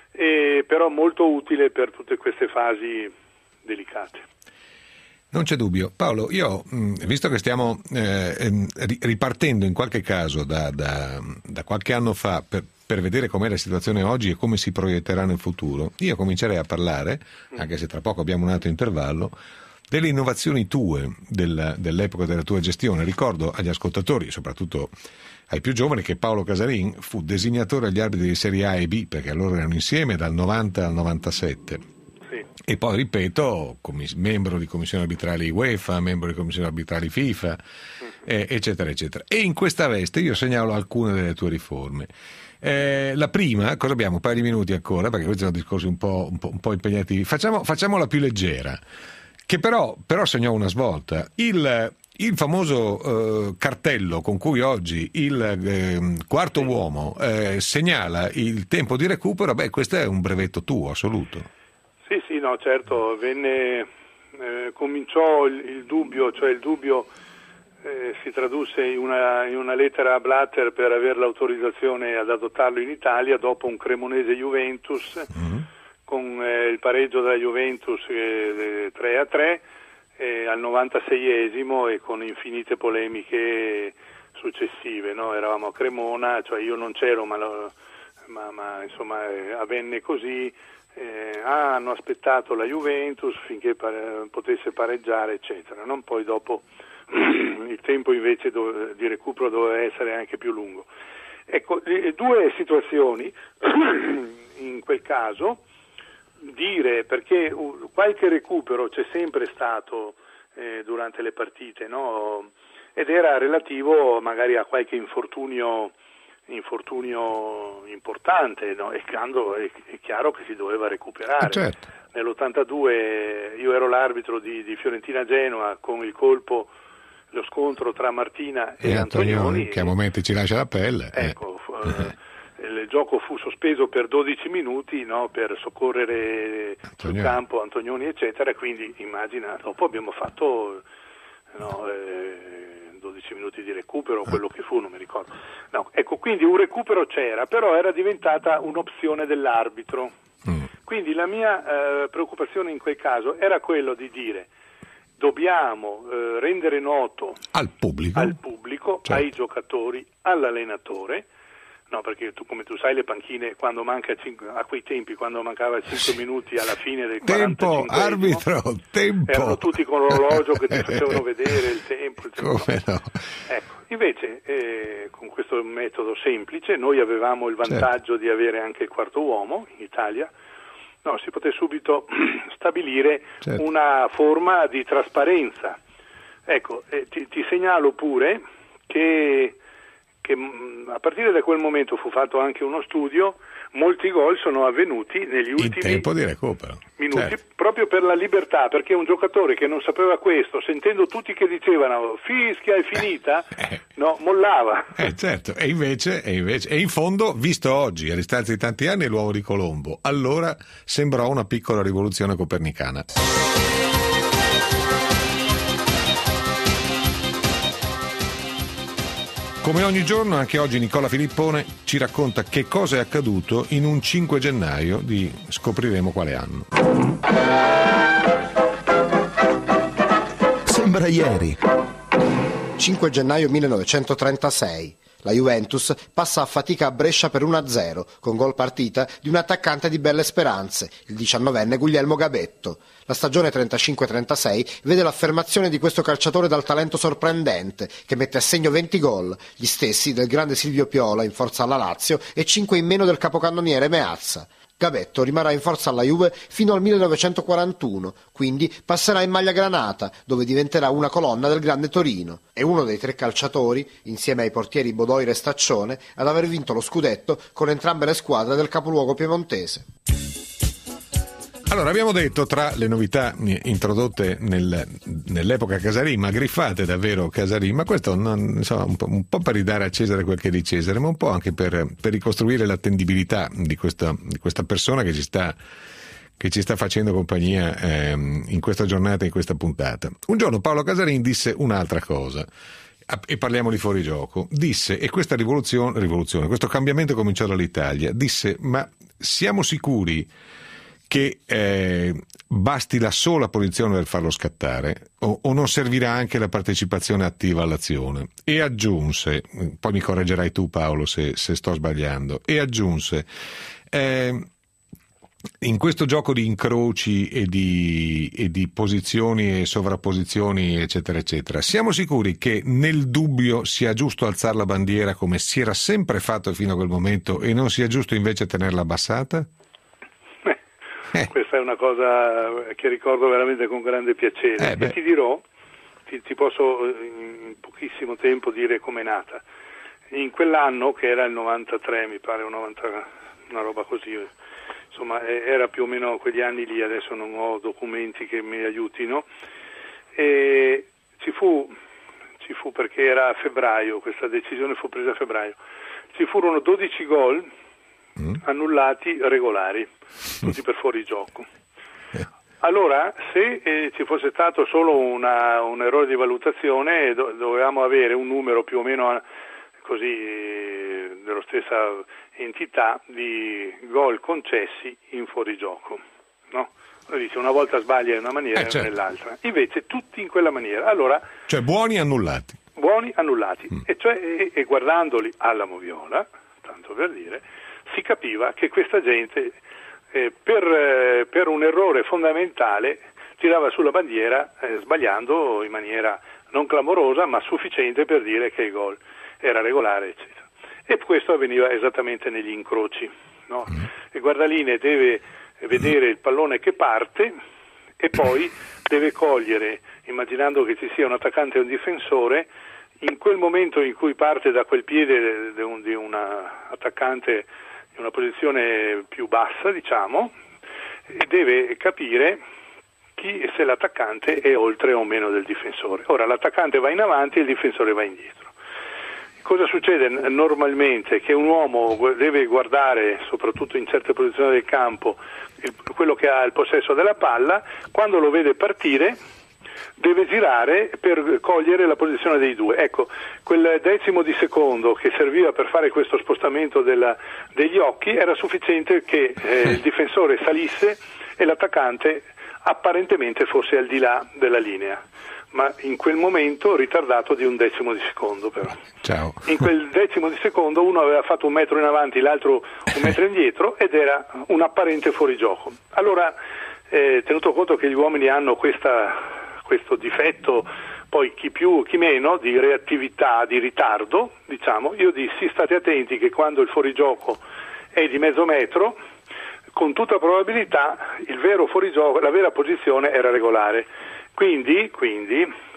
Speaker 3: e però molto utile per tutte queste fasi delicate.
Speaker 2: Non c'è dubbio. Paolo, io, visto che stiamo eh, ripartendo in qualche caso da, da, da qualche anno fa per, per vedere com'è la situazione oggi e come si proietterà nel futuro, io comincerei a parlare, anche se tra poco abbiamo un altro intervallo, delle innovazioni tue del, dell'epoca della tua gestione. Ricordo agli ascoltatori, soprattutto ai più giovani, che Paolo Casarin fu designatore agli arbitri di Serie A e B, perché allora erano insieme dal novanta al novantasette. Sì. E poi, ripeto, commiss- membro di commissioni arbitrali UEFA, membro di commissioni arbitrali FIFA, mm. eh, eccetera, eccetera. E in questa veste io segnalo alcune delle tue riforme. Eh, la prima, cosa abbiamo? Un paio di minuti ancora, perché questi sono discorsi un po', un po', un po' impegnativi. Facciamo, facciamola più leggera, che però, però segnò una svolta. Il... Il famoso eh, cartello con cui oggi il eh, quarto sì. uomo eh, segnala il tempo di recupero, beh, questo è un brevetto tuo, assoluto.
Speaker 3: Sì, sì, no, certo, venne, eh, cominciò il, il dubbio, cioè il dubbio eh, si tradusse in una, in una lettera a Blatter per avere l'autorizzazione ad adottarlo in Italia dopo un Cremonese Juventus, mm-hmm. con eh, il pareggio della Juventus eh, tre a tre, Eh, al novantaseiesimo e con infinite polemiche successive, no? Eravamo a Cremona, cioè io non c'ero, ma, lo, ma, ma insomma eh, avvenne così, eh, ah, hanno aspettato la Juventus finché pare, potesse pareggiare, eccetera. Non poi dopo il tempo invece dove, di recupero doveva essere anche più lungo. Ecco, le, due situazioni in quel caso. Dire, perché qualche recupero c'è sempre stato eh, durante le partite, no? Ed era relativo magari a qualche infortunio infortunio importante, no? E quando è, è chiaro che si doveva recuperare.
Speaker 2: Eh certo.
Speaker 3: Nell'ottantadue io ero l'arbitro di, di Fiorentina-Genoa con il colpo, lo scontro tra Martina e, e Antonioni, Antonioni
Speaker 2: che a momenti ci lascia la pelle.
Speaker 3: Ecco, eh. Il gioco fu sospeso per dodici minuti, no, per soccorrere Antonioni. sul campo Antonioni, eccetera, quindi immagina, dopo abbiamo fatto no, eh, dodici minuti di recupero, quello che fu, non mi ricordo. No, ecco, quindi un recupero c'era, però era diventata un'opzione dell'arbitro. Mm. Quindi la mia eh, preoccupazione in quel caso era quello di dire: dobbiamo eh, rendere noto
Speaker 2: al pubblico,
Speaker 3: al pubblico certo. ai giocatori, all'allenatore. No, perché tu, come tu sai, le panchine quando manca cinque, a quei tempi, quando mancava cinque minuti alla fine del
Speaker 2: tempo, arbitro, tempo,
Speaker 3: erano tutti con l'orologio che ti facevano vedere il tempo. Il tempo.
Speaker 2: Come no?
Speaker 3: Ecco, invece eh, con questo metodo semplice noi avevamo il vantaggio certo. di avere anche il quarto uomo in Italia. No, si poté subito stabilire certo. una forma di trasparenza. Ecco, eh, ti, ti segnalo pure che, che mh, a partire da quel momento fu fatto anche uno studio, molti gol sono avvenuti negli ultimi
Speaker 2: in tempo di recupero,
Speaker 3: minuti,
Speaker 2: certo.
Speaker 3: Proprio per la libertà, perché un giocatore che non sapeva questo, sentendo tutti che dicevano fischia è finita,
Speaker 2: eh,
Speaker 3: no, mollava.
Speaker 2: Eh, certo, e invece, e invece, e in fondo, visto oggi, a distanza di tanti anni, l'uovo di Colombo, allora sembrò una piccola rivoluzione copernicana. Come ogni giorno, anche oggi Nicola Filippone ci racconta che cosa è accaduto in un cinque gennaio di scopriremo quale anno.
Speaker 1: Sembra ieri.
Speaker 5: cinque gennaio millenovecentotrentasei. La Juventus passa a fatica a Brescia per uno a zero, con gol partita di un attaccante di belle speranze, il diciannovenne Guglielmo Gabetto. La stagione trentacinque trentasei vede l'affermazione di questo calciatore dal talento sorprendente, che mette a segno venti gol, gli stessi del grande Silvio Piola in forza alla Lazio e cinque in meno del capocannoniere Meazza. Gabetto rimarrà in forza alla Juve fino al millenovecentoquarantuno, quindi passerà in maglia granata, dove diventerà una colonna del grande Torino. È uno dei tre calciatori, insieme ai portieri Bodoire e Staccione, ad aver vinto lo scudetto con entrambe le squadre del capoluogo piemontese.
Speaker 2: Allora, abbiamo detto, tra le novità introdotte nel, nell'epoca Casarin, griffate davvero Casarin, ma questo non, insomma, un, po', un po' per ridare a Cesare quel che è di Cesare, ma un po' anche per, per ricostruire l'attendibilità di questa, di questa persona che ci sta, che ci sta facendo compagnia ehm, in questa giornata, in questa puntata. Un giorno Paolo Casarin disse un'altra cosa. E parliamo di fuorigioco. Disse, e questa rivoluzione, rivoluzione, questo cambiamento cominciò dall'Italia, disse, ma siamo sicuri che eh, basti la sola posizione per farlo scattare o, o non servirà anche la partecipazione attiva all'azione? E aggiunse, poi mi correggerai tu Paolo se, se sto sbagliando, e aggiunse eh, in questo gioco di incroci e di, e di posizioni e sovrapposizioni eccetera eccetera, siamo sicuri che nel dubbio sia giusto alzare la bandiera come si era sempre fatto fino a quel momento e non sia giusto invece tenerla abbassata?
Speaker 3: Eh. Questa è una cosa che ricordo veramente con grande piacere eh, e ti dirò, ti, ti posso in pochissimo tempo dire com'è nata. In quell'anno, che era il novantatré, mi pare, un novanta, una roba così, insomma era più o meno quegli anni lì, adesso non ho documenti che mi aiutino, e ci fu, ci fu perché era a febbraio, questa decisione fu presa a febbraio, ci furono dodici gol Mm. annullati regolari, tutti per fuorigioco. Allora, se eh, ci fosse stato solo una, un errore di valutazione, do, dovevamo avere un numero più o meno così eh, dello stessa entità di gol concessi in fuorigioco, no? Dice, una volta sbaglia in una maniera e eh, certo. nell'altra. Invece tutti in quella maniera. Allora,
Speaker 2: cioè buoni annullati.
Speaker 3: Buoni annullati.
Speaker 2: Mm.
Speaker 3: E, cioè, e, e guardandoli alla moviola, tanto per dire, si capiva che questa gente eh, per, eh, per un errore fondamentale tirava sulla bandiera eh, sbagliando in maniera non clamorosa ma sufficiente per dire che il gol era regolare eccetera. E questo avveniva esattamente negli incroci, no? Il guardaline deve vedere il pallone che parte e poi deve cogliere, immaginando che ci sia un attaccante e un difensore, in quel momento in cui parte da quel piede di un, di un attaccante in una posizione più bassa, diciamo, e deve capire chi, se l'attaccante è oltre o meno del difensore. Ora l'attaccante va in avanti e il difensore va indietro. Cosa succede normalmente? Che un uomo deve guardare, soprattutto in certe posizioni del campo, il, quello che ha il possesso della palla, quando lo vede partire deve girare per cogliere la posizione dei due. Ecco, quel decimo di secondo che serviva per fare questo spostamento della, degli occhi era sufficiente che eh, il difensore salisse e l'attaccante apparentemente fosse al di là della linea, ma in quel momento ritardato di un decimo di secondo però.
Speaker 2: Ciao.
Speaker 3: In quel decimo di secondo uno aveva fatto un metro in avanti, l'altro un metro indietro ed era un apparente fuorigioco. Allora, eh, tenuto conto che gli uomini hanno questa questo difetto, poi chi più chi meno, di reattività, di ritardo, diciamo, io dissi state attenti che quando il fuorigioco è di mezzo metro, con tutta probabilità il vero fuorigioco, la vera posizione era regolare. Quindi, quindi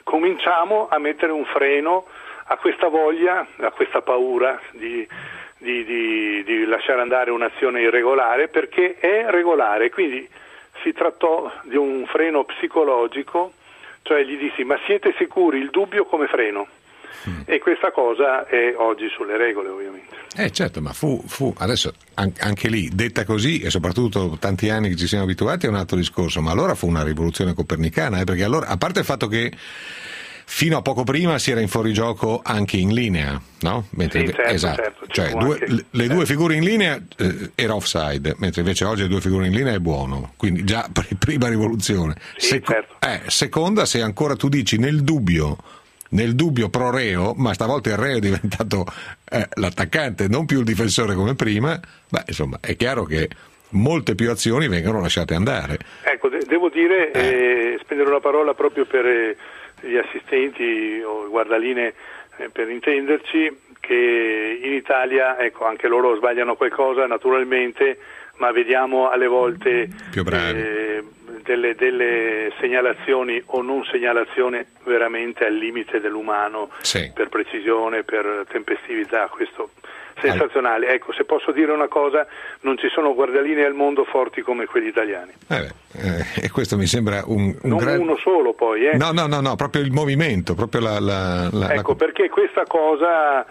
Speaker 3: cominciamo a mettere un freno a questa voglia, a questa paura di, di, di, di lasciare andare un'azione irregolare, perché è regolare. Quindi si trattò di un freno psicologico, cioè gli dissi: ma siete sicuri? Il dubbio come freno. Mm. E questa cosa è oggi sulle regole, ovviamente.
Speaker 2: Eh certo, ma fu, fu adesso anche lì detta così, e soprattutto tanti anni che ci siamo abituati, è un altro discorso, ma allora fu una rivoluzione copernicana, eh, perché allora, a parte il fatto che fino a poco prima si era in fuorigioco anche in linea, no? Mentre,
Speaker 3: sì, certo,
Speaker 2: esatto,
Speaker 3: certo,
Speaker 2: cioè due,
Speaker 3: anche,
Speaker 2: le
Speaker 3: certo.
Speaker 2: due figure in linea eh, era offside, mentre invece oggi le due figure in linea è buono, quindi già prima rivoluzione.
Speaker 3: Sì,
Speaker 2: Seco-
Speaker 3: certo.
Speaker 2: eh, seconda, se ancora tu dici nel dubbio nel dubbio pro reo, ma stavolta il reo è diventato eh, l'attaccante, non più il difensore come prima, beh, insomma, è chiaro che molte più azioni vengono lasciate andare.
Speaker 3: Ecco, de- devo dire, eh. Eh, spendere una parola proprio per eh, gli assistenti o guardaline, eh, per intenderci, che in Italia, ecco, anche loro sbagliano qualcosa naturalmente, ma vediamo alle volte
Speaker 2: più bravi. Eh,
Speaker 3: Delle, delle segnalazioni o non segnalazioni veramente al limite dell'umano,
Speaker 2: sì. Per
Speaker 3: precisione, per tempestività, questo sensazionale. Ecco, se posso dire una cosa, non ci sono guardaline al mondo forti come quelli italiani.
Speaker 2: Eh beh, eh, e questo mi sembra un, un
Speaker 3: non
Speaker 2: gran...
Speaker 3: uno solo poi, eh.
Speaker 2: No, no, no, no, proprio il movimento, proprio la... la, la
Speaker 3: ecco,
Speaker 2: la...
Speaker 3: perché questa cosa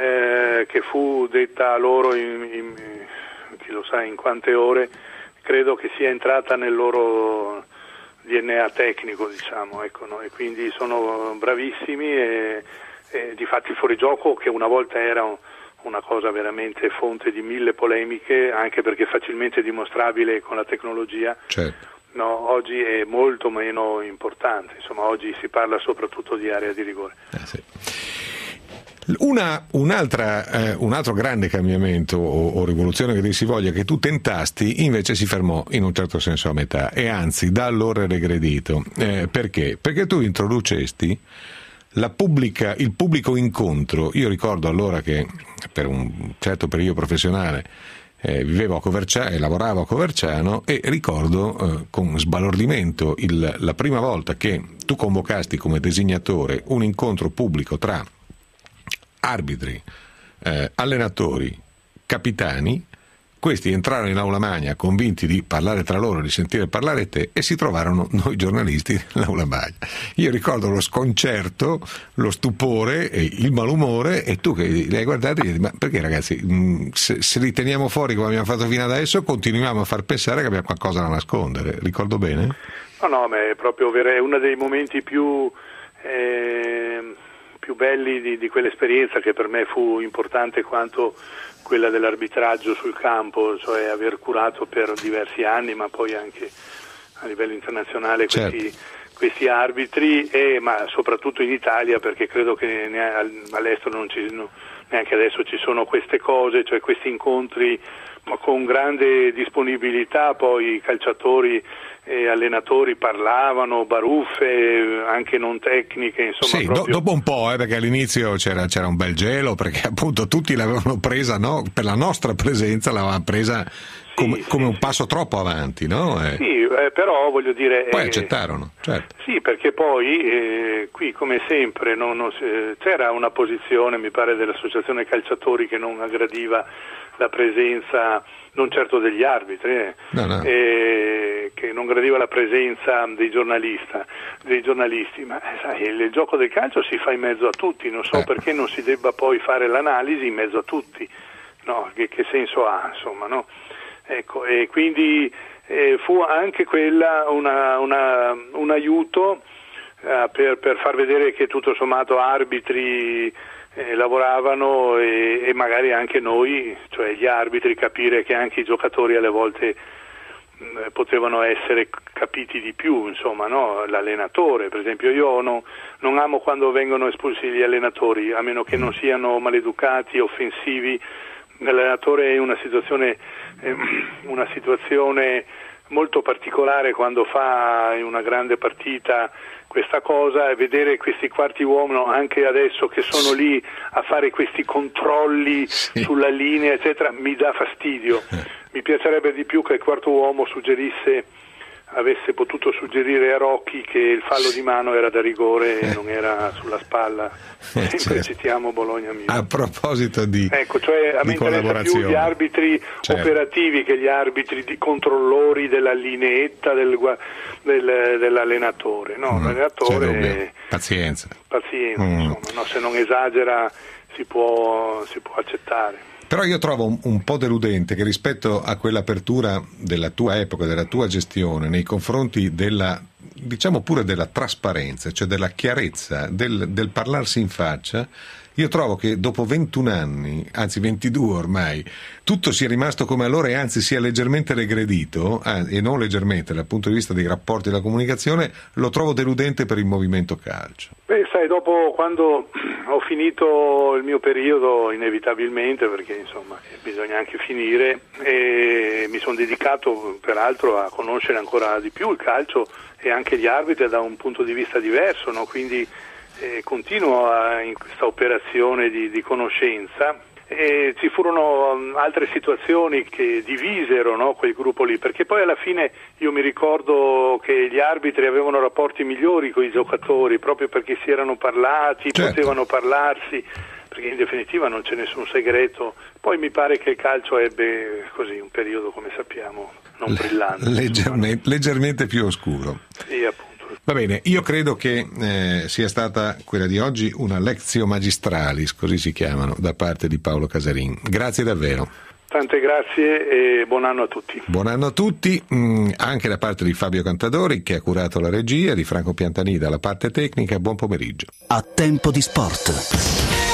Speaker 3: eh, che fu detta loro in, in, chi lo sa in quante ore, credo che sia entrata nel loro D N A tecnico, diciamo, ecco, no? E quindi sono bravissimi e, e difatti il fuorigioco, che una volta era un, una cosa veramente fonte di mille polemiche, anche perché facilmente dimostrabile con la tecnologia,
Speaker 2: certo.
Speaker 3: No, oggi è molto meno importante, insomma oggi si parla soprattutto di area di rigore.
Speaker 2: Eh, sì. Una, un'altra, eh, un altro grande cambiamento o, o rivoluzione che dir si voglia che tu tentasti invece si fermò in un certo senso a metà, e anzi da allora è regredito. Eh, perché? Perché tu introducesti la pubblica, il pubblico incontro. Io ricordo allora che per un certo periodo professionale eh, vivevo a Coverciano e lavoravo a Coverciano, e ricordo eh, con sbalordimento il, la prima volta che tu convocasti come designatore un incontro pubblico tra arbitri, eh, allenatori, capitani. Questi entrarono in aula magna convinti di parlare tra loro, di sentire parlare te, e si trovarono noi giornalisti nell'aula magna. Io ricordo lo sconcerto, lo stupore e il malumore, e tu che li hai guardati e dici: ma perché ragazzi, mh, se, se li teniamo fuori come abbiamo fatto fino adesso, continuiamo a far pensare che abbiamo qualcosa da nascondere. Ricordo bene?
Speaker 3: No, no, ma è proprio vero, è uno dei momenti più eh, più belli di, di quell'esperienza, che per me fu importante quanto quella dell'arbitraggio sul campo, cioè aver curato per diversi anni, ma poi anche a livello internazionale questi, certo. questi arbitri, e ma soprattutto in Italia, perché credo che ne, all'estero non ci, no, neanche adesso ci sono queste cose, cioè questi incontri, ma con grande disponibilità. Poi i calciatori e allenatori parlavano, baruffe anche non tecniche, insomma.
Speaker 2: Sì,
Speaker 3: proprio...
Speaker 2: do, dopo un po', eh, perché all'inizio c'era, c'era un bel gelo, perché appunto tutti l'avevano presa, no? Per la nostra presenza l'avevano presa come, sì, come sì, un sì. passo troppo avanti, no? Eh.
Speaker 3: Sì, eh, però voglio dire...
Speaker 2: Poi
Speaker 3: eh,
Speaker 2: accettarono, certo.
Speaker 3: Sì, perché poi eh, qui come sempre non, non, eh, c'era una posizione, mi pare, dell'associazione calciatori che non aggradiva la presenza, non certo degli arbitri, eh,
Speaker 2: no, no.
Speaker 3: Eh, che non gradiva la presenza dei giornalista, dei giornalisti, ma eh, sai, il gioco del calcio si fa in mezzo a tutti, non so eh. perché non si debba poi fare l'analisi in mezzo a tutti, no? Che, che senso ha, insomma, no? Ecco, e quindi eh, fu anche quella una, una, un aiuto eh, per, per far vedere che tutto sommato arbitri Eh, lavoravano, e, e magari anche noi, cioè gli arbitri, capire che anche i giocatori alle volte mh, potevano essere capiti di più, insomma, no? L'allenatore, per esempio, io no, non amo quando vengono espulsi gli allenatori, a meno che non siano maleducati, offensivi. L'allenatore è una situazione eh, una situazione molto particolare quando fa in una grande partita questa cosa, e vedere questi quarti uomo anche adesso che sono lì a fare questi controlli sì. sulla linea eccetera, mi dà fastidio. Mi piacerebbe di più che il quarto uomo suggerisse avesse potuto suggerire a Rocchi che il fallo di mano era da rigore e non era sulla spalla.
Speaker 2: Eh,
Speaker 3: Sempre
Speaker 2: certo.
Speaker 3: citiamo Bologna-Milan.
Speaker 2: A proposito di
Speaker 3: Ecco, cioè a me interessa più gli arbitri
Speaker 2: certo.
Speaker 3: operativi che gli arbitri di controllori della lineetta del, del, dell'allenatore. No,
Speaker 2: mm,
Speaker 3: l'allenatore
Speaker 2: pazienza.
Speaker 3: Pazienza,
Speaker 2: Mm.
Speaker 3: insomma, no, se non esagera si può, si può accettare.
Speaker 2: Però io trovo un, un po' deludente che rispetto a quell'apertura della tua epoca, della tua gestione, nei confronti della, diciamo pure della trasparenza, cioè della chiarezza, del, del parlarsi in faccia, io trovo che dopo ventuno anni, anzi ventidue ormai, tutto sia rimasto come allora e anzi sia leggermente regredito, eh, e non leggermente dal punto di vista dei rapporti della comunicazione, lo trovo deludente per il movimento calcio.
Speaker 3: Beh, sai, dopo quando ho finito il mio periodo, inevitabilmente, perché insomma bisogna anche finire, e mi sono dedicato peraltro a conoscere ancora di più il calcio e anche gli arbitri da un punto di vista diverso, no? Quindi eh, continuo a, in questa operazione di, di conoscenza. E ci furono um, altre situazioni che divisero, no, quel gruppo lì, perché poi alla fine io mi ricordo che gli arbitri avevano rapporti migliori con i giocatori proprio perché si erano parlati,
Speaker 2: certo.
Speaker 3: potevano parlarsi, perché in definitiva non c'è nessun segreto. Poi mi pare che il calcio ebbe così un periodo, come sappiamo, non brillante,
Speaker 2: leggermente, leggermente più oscuro.
Speaker 3: Sì, appunto.
Speaker 2: Va bene, io credo che eh, sia stata quella di oggi una lectio magistralis, così si chiamano, da parte di Paolo Casarin. Grazie davvero.
Speaker 3: Tante grazie e buon anno a tutti.
Speaker 2: Buon anno a tutti, mh, anche da parte di Fabio Cantadori che ha curato la regia, di Franco Piantanida la parte tecnica. Buon pomeriggio.
Speaker 1: A tempo di sport.